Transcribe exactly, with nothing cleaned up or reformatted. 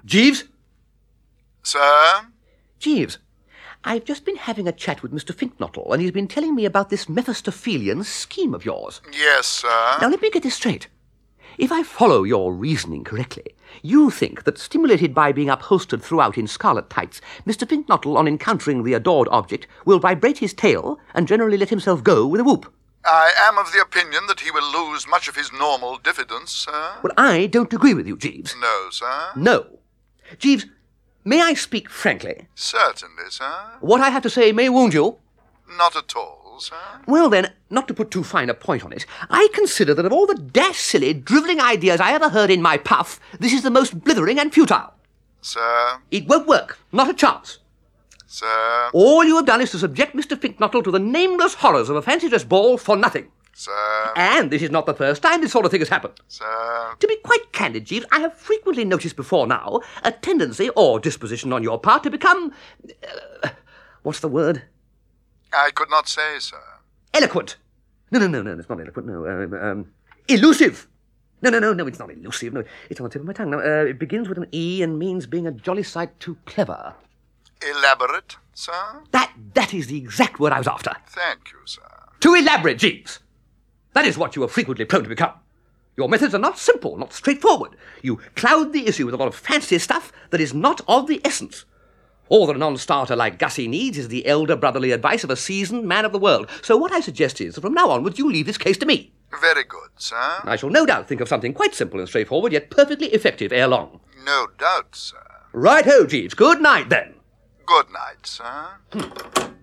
Jeeves? Sir? Jeeves, I've just been having a chat with Mister Finknottle, and he's been telling me about this Mephistophelian scheme of yours. Yes, sir. Now, let me get this straight. If I follow your reasoning correctly, you think that, stimulated by being upholstered throughout in scarlet tights, Mister Finknottle, on encountering the adored object, will vibrate his tail and generally let himself go with a whoop. I am of the opinion that he will lose much of his normal diffidence, sir. Well, I don't agree with you, Jeeves. No, sir. No. Jeeves, may I speak frankly? Certainly, sir. What I have to say may wound you. Not at all, sir. Well, then, not to put too fine a point on it, I consider that of all the dash silly, drivelling ideas I ever heard in my puff, this is the most blithering and futile. Sir. It won't work. Not a chance. Sir. All you have done is to subject Mister Finknottle to the nameless horrors of a fancy dress ball for nothing. Sir. And this is not the first time this sort of thing has happened. Sir. To be quite candid, Jeeves, I have frequently noticed before now a tendency or disposition on your part to become... Uh, what's the word? I could not say, sir. Eloquent. No, no, no, no, it's not eloquent, no. Um, um, elusive. No, no, no, no, it's not elusive. No, it's on the tip of my tongue. Now, uh, it begins with an E and means being a jolly sight too clever. Elaborate, sir? That, that is the exact word I was after. Thank you, sir. Too elaborate, Jeeves. That is what you are frequently prone to become. Your methods are not simple, not straightforward. You cloud the issue with a lot of fancy stuff that is not of the essence. All that a non-starter like Gussie needs is the elder brotherly advice of a seasoned man of the world. So what I suggest is that from now onwards you leave this case to me. Very good, sir. I shall no doubt think of something quite simple and straightforward, yet perfectly effective ere long. No doubt, sir. Right-ho, Jeeves. Good night, then. Good night, sir.